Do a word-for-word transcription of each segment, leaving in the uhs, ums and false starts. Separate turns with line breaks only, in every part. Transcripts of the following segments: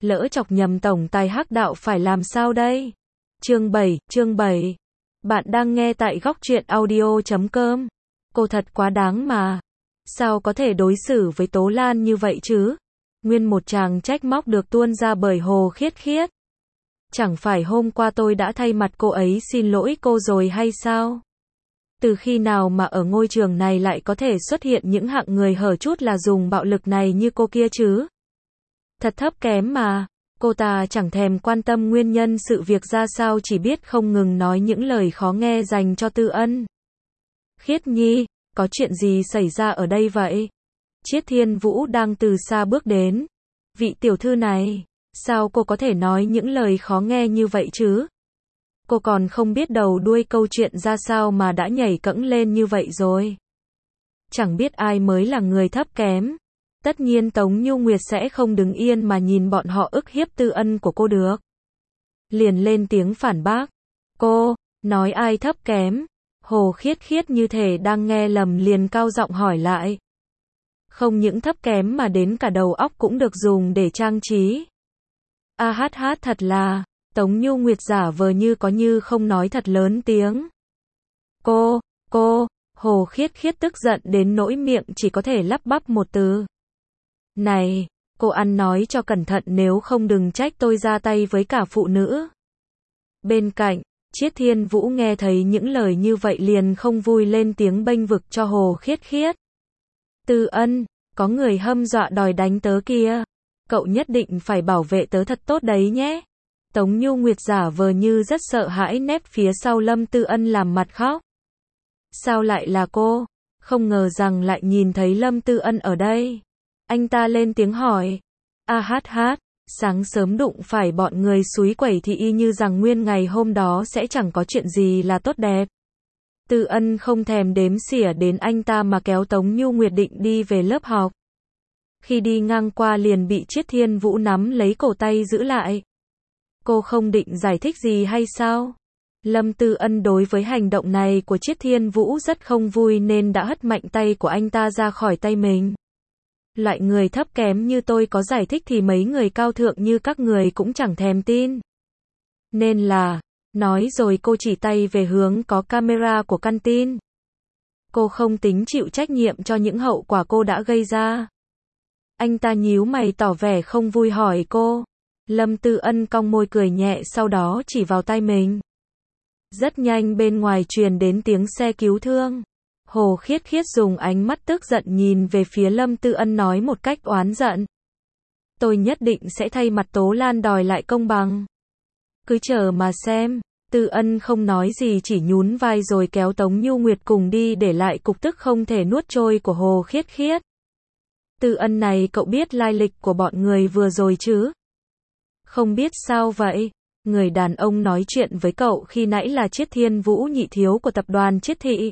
lỡ chọc nhầm tổng tài Hắc Đạo phải làm sao đây? Chương bảy, chương bảy. Bạn đang nghe tại góc truyện audio chấm com. Cô thật quá đáng mà. Sao có thể đối xử với Tố Lan như vậy chứ? Nguyên một tràng trách móc được tuôn ra bởi Hồ Khiết Khiết. Chẳng phải hôm qua tôi đã thay mặt cô ấy xin lỗi cô rồi hay sao? Từ khi nào mà ở ngôi trường này lại có thể xuất hiện những hạng người hở chút là dùng bạo lực này như cô kia chứ? Thật thấp kém mà. Cô ta chẳng thèm quan tâm nguyên nhân sự việc ra sao, chỉ biết không ngừng nói những lời khó nghe dành cho Tư Ân. Khiết Nhi, có chuyện gì xảy ra ở đây vậy? Triết Thiên Vũ đang từ xa bước đến. Vị tiểu thư này, sao cô có thể nói những lời khó nghe như vậy chứ? Cô còn không biết đầu đuôi câu chuyện ra sao mà đã nhảy cẫng lên như vậy rồi. Chẳng biết ai mới là người thấp kém. Tất nhiên Tống Nhu Nguyệt sẽ không đứng yên mà nhìn bọn họ ức hiếp Tư Ân của cô được. Liền lên tiếng phản bác. Cô, nói ai thấp kém? Hồ Khiết Khiết như thể đang nghe lầm liền cao giọng hỏi lại. Không những thấp kém mà đến cả đầu óc cũng được dùng để trang trí. A hát hát thật là, Tống Nhu Nguyệt giả vờ như có như không nói thật lớn tiếng. Cô, cô, Hồ Khiết Khiết tức giận đến nỗi miệng chỉ có thể lắp bắp một từ. Này, cô ăn nói cho cẩn thận nếu không đừng trách tôi ra tay với cả phụ nữ. Bên cạnh, Triết Thiên Vũ nghe thấy những lời như vậy liền không vui lên tiếng bênh vực cho Hồ Khiết Khiết. Tư Ân, có người hâm dọa đòi đánh tớ kia. Cậu nhất định phải bảo vệ tớ thật tốt đấy nhé. Tống Nhu Nguyệt giả vờ như rất sợ hãi nép phía sau Lâm Tư Ân làm mặt khóc. Sao lại là cô? Không ngờ rằng lại nhìn thấy Lâm Tư Ân ở đây. Anh ta lên tiếng hỏi. A hát hát, sáng sớm đụng phải bọn người xúi quẩy thì y như rằng nguyên ngày hôm đó sẽ chẳng có chuyện gì là tốt đẹp. Tư Ân không thèm đếm xỉa đến anh ta mà kéo Tống Nhu Nguyệt định đi về lớp học. Khi đi ngang qua liền bị Triết Thiên Vũ nắm lấy cổ tay giữ lại. Cô không định giải thích gì hay sao? Lâm Tư Ân đối với hành động này của Triết Thiên Vũ rất không vui nên đã hất mạnh tay của anh ta ra khỏi tay mình. Loại người thấp kém như tôi có giải thích thì mấy người cao thượng như các người cũng chẳng thèm tin. Nên là, nói rồi cô chỉ tay về hướng có camera của căn tin. Cô không tính chịu trách nhiệm cho những hậu quả cô đã gây ra. Anh ta nhíu mày tỏ vẻ không vui hỏi cô. Lâm Tư Ân cong môi cười nhẹ sau đó chỉ vào tay mình. Rất nhanh bên ngoài truyền đến tiếng xe cứu thương. Hồ Khiết Khiết dùng ánh mắt tức giận nhìn về phía Lâm Tư Ân nói một cách oán giận. Tôi nhất định sẽ thay mặt Tố Lan đòi lại công bằng. Cứ chờ mà xem. Tư Ân không nói gì chỉ nhún vai rồi kéo Tống Nhu Nguyệt cùng đi để lại cục tức không thể nuốt trôi của Hồ Khiết Khiết. Tư Ân này cậu biết lai lịch của bọn người vừa rồi chứ? Không biết sao vậy? Người đàn ông nói chuyện với cậu khi nãy là Triết Thiên Vũ nhị thiếu của tập đoàn Triết Thị.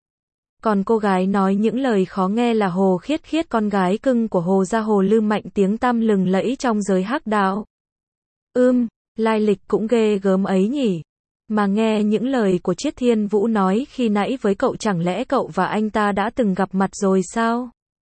Còn cô gái nói những lời khó nghe là Hồ Khiết Khiết con gái cưng của Hồ gia Hồ Lư Mạnh tiếng tăm lừng lẫy trong giới Hắc Đạo. Ưm, lai lịch cũng ghê gớm ấy nhỉ. Mà nghe những lời của Triết Thiên Vũ nói khi nãy với cậu chẳng lẽ cậu và anh ta đã từng gặp mặt rồi sao?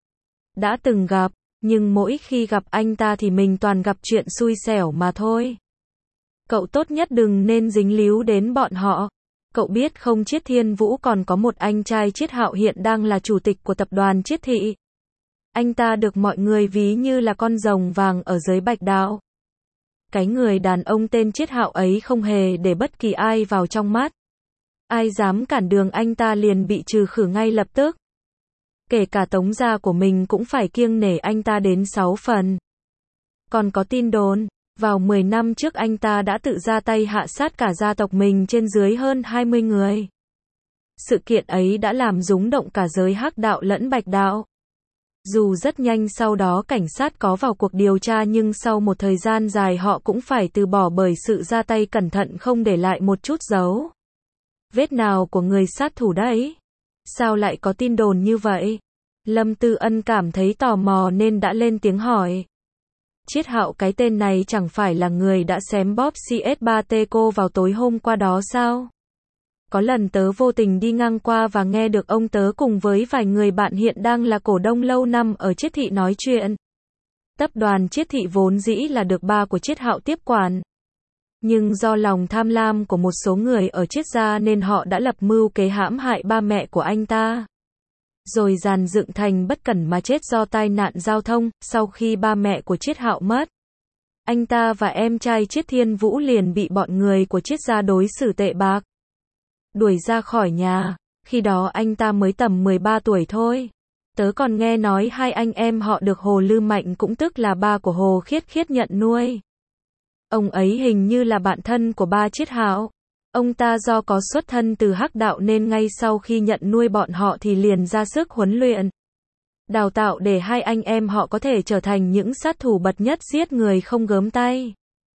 Đã từng gặp, nhưng mỗi khi gặp anh ta thì mình toàn gặp chuyện xui xẻo mà thôi. Cậu tốt nhất đừng nên dính líu đến bọn họ. Cậu biết không, Triết Thiên Vũ còn có một anh trai Triết Hạo hiện đang là chủ tịch của tập đoàn Triết Thị. Anh ta được mọi người ví như là con rồng vàng ở giới Bạch Đạo. Cái người đàn ông tên Triết Hạo ấy không hề để bất kỳ ai vào trong mắt. Ai dám cản đường anh ta liền bị trừ khử ngay lập tức. Kể cả Tống gia của mình cũng phải kiêng nể anh ta đến sáu phần. Còn có tin đồn, vào mười năm trước anh ta đã tự ra tay hạ sát cả gia tộc mình trên dưới hơn hai mươi người. Sự kiện ấy đã làm rúng động cả giới Hắc Đạo lẫn Bạch Đạo. Dù rất nhanh sau đó cảnh sát có vào cuộc điều tra nhưng sau một thời gian dài họ cũng phải từ bỏ bởi sự ra tay cẩn thận không để lại một chút dấu vết nào của người sát thủ đấy. Sao lại có tin đồn như vậy? Lâm Tư Ân cảm thấy tò mò nên đã lên tiếng hỏi. Triết Hạo cái tên này chẳng phải là người đã xém bóp xê ét ba tê cô vào tối hôm qua đó sao? Có lần tớ vô tình đi ngang qua và nghe được ông tớ cùng với vài người bạn hiện đang là cổ đông lâu năm ở Triết Thị nói chuyện. Tập đoàn Chiết Thị vốn dĩ là được ba của Chiết Hạo tiếp quản. Nhưng do lòng tham lam của một số người ở Chiết gia nên họ đã lập mưu kế hãm hại ba mẹ của anh ta. Rồi dàn dựng thành bất cẩn mà chết do tai nạn giao thông. Sau khi ba mẹ của Chiết Hạo mất, anh ta và em trai Chiết Thiên Vũ liền bị bọn người của Chiết gia đối xử tệ bạc, đuổi ra khỏi nhà. Khi đó anh ta mới tầm mười ba tuổi thôi. Tớ còn nghe nói hai anh em họ được Hồ Lư Mạnh, cũng tức là ba của Hồ Khiết Khiết, nhận nuôi. Ông ấy hình như là bạn thân của ba Chiết Hạo. Ông ta do có xuất thân từ Hắc đạo nên ngay sau khi nhận nuôi bọn họ thì liền ra sức huấn luyện, đào tạo để hai anh em họ có thể trở thành những sát thủ bậc nhất, giết người không gớm tay.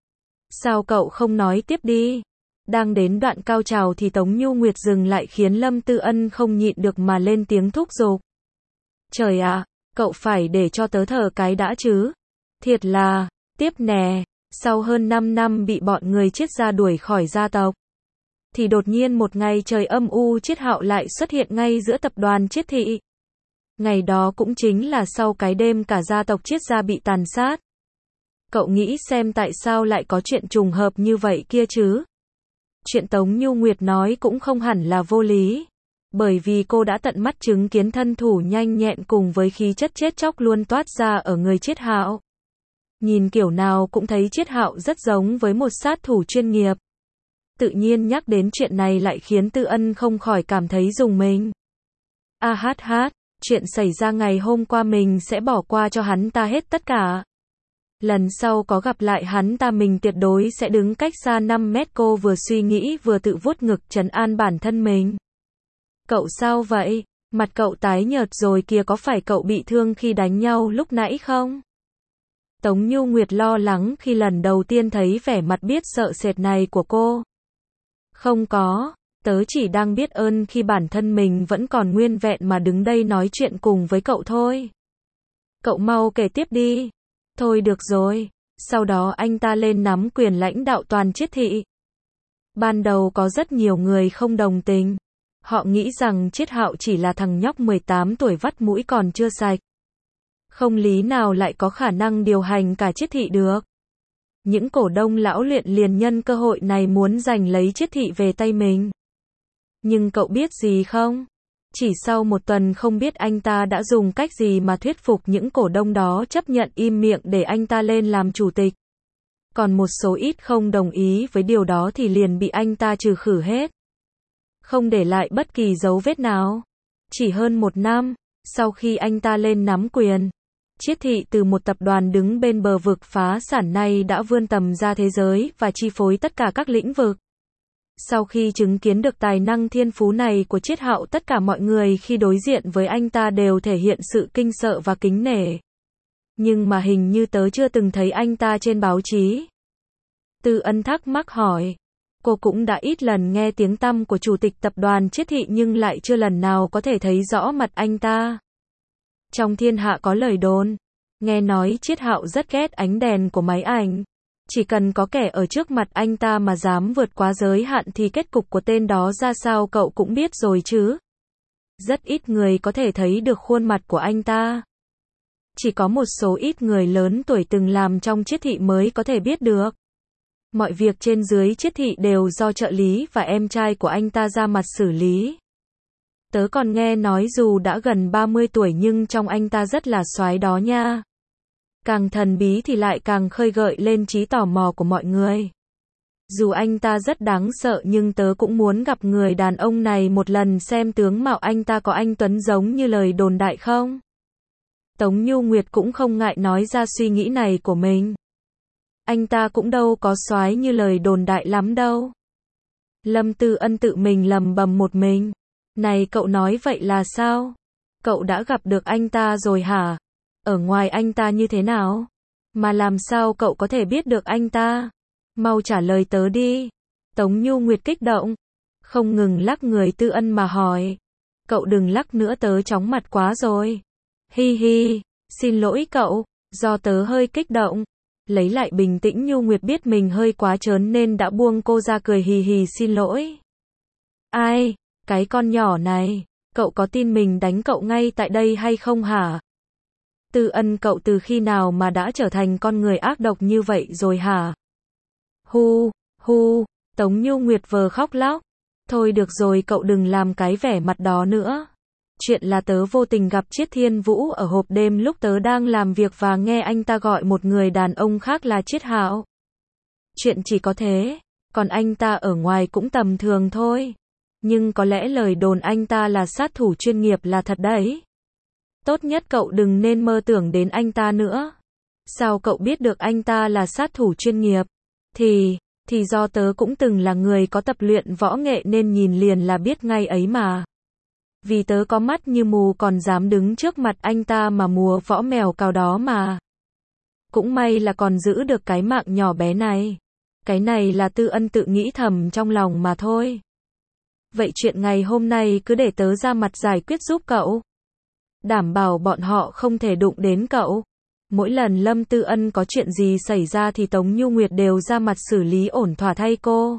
Sao cậu không nói tiếp đi? Đang đến đoạn cao trào thì Tống Nhu Nguyệt dừng lại khiến Lâm Tư Ân không nhịn được mà lên tiếng thúc giục. Trời ạ, cậu phải để cho tớ thở cái đã chứ. Thiệt là, tiếp nè, sau hơn năm năm bị bọn người Chiết gia đuổi khỏi gia tộc, thì đột nhiên một ngày trời âm u Chiết Hạo lại xuất hiện ngay giữa tập đoàn Chiết Thị. Ngày đó cũng chính là sau cái đêm cả gia tộc Chiết gia bị tàn sát. Cậu nghĩ xem tại sao lại có chuyện trùng hợp như vậy kia chứ? Chuyện Tống Nhu Nguyệt nói cũng không hẳn là vô lý, bởi vì cô đã tận mắt chứng kiến thân thủ nhanh nhẹn cùng với khí chất chết chóc luôn toát ra ở người Chiết Hạo. Nhìn kiểu nào cũng thấy Chiết Hạo rất giống với một sát thủ chuyên nghiệp. Tự nhiên nhắc đến chuyện này lại khiến Tư Ân không khỏi cảm thấy rùng mình. A hát hát, chuyện xảy ra ngày hôm qua mình sẽ bỏ qua cho hắn ta hết tất cả. Lần sau có gặp lại hắn ta mình tuyệt đối sẽ đứng cách xa năm mét. Cô vừa suy nghĩ vừa tự vuốt ngực trấn an bản thân mình. Cậu sao vậy? Mặt cậu tái nhợt rồi kìa, có phải cậu bị thương khi đánh nhau lúc nãy không? Tống Nhu Nguyệt lo lắng khi lần đầu tiên thấy vẻ mặt biết sợ sệt này của cô. Không có, tớ chỉ đang biết ơn khi bản thân mình vẫn còn nguyên vẹn mà đứng đây nói chuyện cùng với cậu thôi. Cậu mau kể tiếp đi. Thôi được rồi. Sau đó anh ta lên nắm quyền lãnh đạo toàn Chiết Thị. Ban đầu có rất nhiều người không đồng tình. Họ nghĩ rằng Chiết Hạo chỉ là thằng nhóc mười tám tuổi vắt mũi còn chưa sạch. Không lý nào lại có khả năng điều hành cả Chiết Thị được. Những cổ đông lão luyện liền nhân cơ hội này muốn giành lấy Chiết Thị về tay mình. Nhưng cậu biết gì không? Chỉ sau một tuần không biết anh ta đã dùng cách gì mà thuyết phục những cổ đông đó chấp nhận im miệng để anh ta lên làm chủ tịch. Còn một số ít không đồng ý với điều đó thì liền bị anh ta trừ khử hết, không để lại bất kỳ dấu vết nào. Chỉ hơn một năm sau khi anh ta lên nắm quyền, Chiết Thị từ một tập đoàn đứng bên bờ vực phá sản này đã vươn tầm ra thế giới và chi phối tất cả các lĩnh vực. Sau khi chứng kiến được tài năng thiên phú này của Chiết Hạo, tất cả mọi người khi đối diện với anh ta đều thể hiện sự kinh sợ và kính nể. Nhưng mà hình như tớ chưa từng thấy anh ta trên báo chí. Tư Ân thắc mắc hỏi. Cô cũng đã ít lần nghe tiếng tăm của chủ tịch tập đoàn Chiết Thị nhưng lại chưa lần nào có thể thấy rõ mặt anh ta. Trong thiên hạ có lời đồn, nghe nói Chiết Hạo rất ghét ánh đèn của máy ảnh. Chỉ cần có kẻ ở trước mặt anh ta mà dám vượt quá giới hạn thì kết cục của tên đó ra sao cậu cũng biết rồi chứ. Rất ít người có thể thấy được khuôn mặt của anh ta. Chỉ có một số ít người lớn tuổi từng làm trong Chiết Thị mới có thể biết được. Mọi việc trên dưới Chiết Thị đều do trợ lý và em trai của anh ta ra mặt xử lý. Tớ còn nghe nói dù đã gần ba mươi tuổi nhưng trông anh ta rất là soái đó nha. Càng thần bí thì lại càng khơi gợi lên trí tò mò của mọi người. Dù anh ta rất đáng sợ nhưng tớ cũng muốn gặp người đàn ông này một lần xem tướng mạo anh ta có anh tuấn giống như lời đồn đại không. Tống Nhu Nguyệt cũng không ngại nói ra suy nghĩ này của mình. Anh ta cũng đâu có soái như lời đồn đại lắm đâu. Lâm Tư Ân tự mình lầm bầm một mình. Này cậu nói vậy là sao? Cậu đã gặp được anh ta rồi hả? Ở ngoài anh ta như thế nào? Mà làm sao cậu có thể biết được anh ta? Mau trả lời tớ đi. Tống Nhu Nguyệt kích động, không ngừng lắc người Tư Ân mà hỏi. Cậu đừng lắc nữa, tớ chóng mặt quá rồi. Hi hi, xin lỗi cậu, do tớ hơi kích động. Lấy lại bình tĩnh, Nhu Nguyệt biết mình hơi quá trớn nên đã buông cô ra, cười hì hì xin lỗi. Ai, cái con nhỏ này, cậu có tin mình đánh cậu ngay tại đây hay không hả? Tư Ân cậu từ khi nào mà đã trở thành con người ác độc như vậy rồi hả? Hu, hu, Tống Nhu Nguyệt vờ khóc lóc. Thôi được rồi cậu đừng làm cái vẻ mặt đó nữa. Chuyện là tớ vô tình gặp Triết Thiên Vũ ở hộp đêm lúc tớ đang làm việc và nghe anh ta gọi một người đàn ông khác là Triết Hạo. Chuyện chỉ có thế, còn anh ta ở ngoài cũng tầm thường thôi. Nhưng có lẽ lời đồn anh ta là sát thủ chuyên nghiệp là thật đấy. Tốt nhất cậu đừng nên mơ tưởng đến anh ta nữa. Sao cậu biết được anh ta là sát thủ chuyên nghiệp? Thì, thì do tớ cũng từng là người có tập luyện võ nghệ nên nhìn liền là biết ngay ấy mà. Vì tớ có mắt như mù còn dám đứng trước mặt anh ta mà múa võ mèo cào đó mà. Cũng may là còn giữ được cái mạng nhỏ bé này. Cái này là Tư Ân tự nghĩ thầm trong lòng mà thôi. Vậy chuyện ngày hôm nay cứ để tớ ra mặt giải quyết giúp cậu. Đảm bảo bọn họ không thể đụng đến cậu. Mỗi lần Lâm Tư Ân có chuyện gì xảy ra thì Tống Nhu Nguyệt đều ra mặt xử lý ổn thỏa thay cô.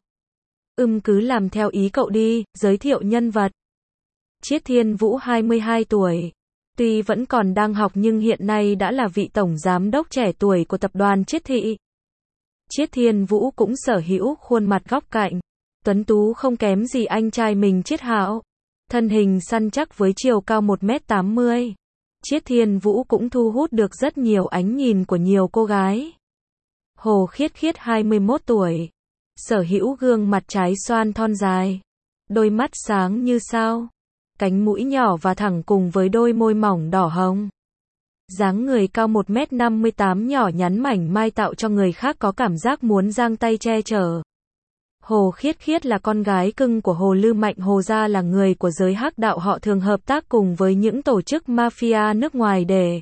Ừm cứ làm theo ý cậu đi, giới thiệu nhân vật. Triết Thiên Vũ hai mươi hai tuổi. Tuy vẫn còn đang học nhưng hiện nay đã là vị tổng giám đốc trẻ tuổi của tập đoàn Triết Thị. Triết Thiên Vũ cũng sở hữu khuôn mặt góc cạnh. Tuấn tú không kém gì anh trai mình Triết Hạo. Thân hình săn chắc với chiều cao một mét tám mươi. Triết Thiên Vũ cũng thu hút được rất nhiều ánh nhìn của nhiều cô gái. Hồ Khiết Khiết hai mươi mốt tuổi. Sở hữu gương mặt trái xoan thon dài. Đôi mắt sáng như sao. Cánh mũi nhỏ và thẳng cùng với đôi môi mỏng đỏ hồng. Dáng người cao một mét năm mươi tám nhỏ nhắn mảnh mai tạo cho người khác có cảm giác muốn giang tay che chở. Hồ Khiết Khiết là con gái cưng của Hồ Lư Mạnh. Hồ gia là người của giới hắc đạo, họ thường hợp tác cùng với những tổ chức mafia nước ngoài để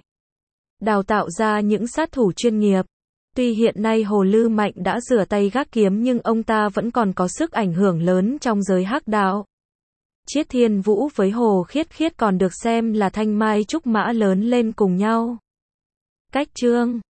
đào tạo ra những sát thủ chuyên nghiệp. Tuy hiện nay Hồ Lư Mạnh đã rửa tay gác kiếm nhưng ông ta vẫn còn có sức ảnh hưởng lớn trong giới hắc đạo. Triết Thiên Vũ với Hồ Khiết Khiết còn được xem là thanh mai trúc mã lớn lên cùng nhau. Cách chương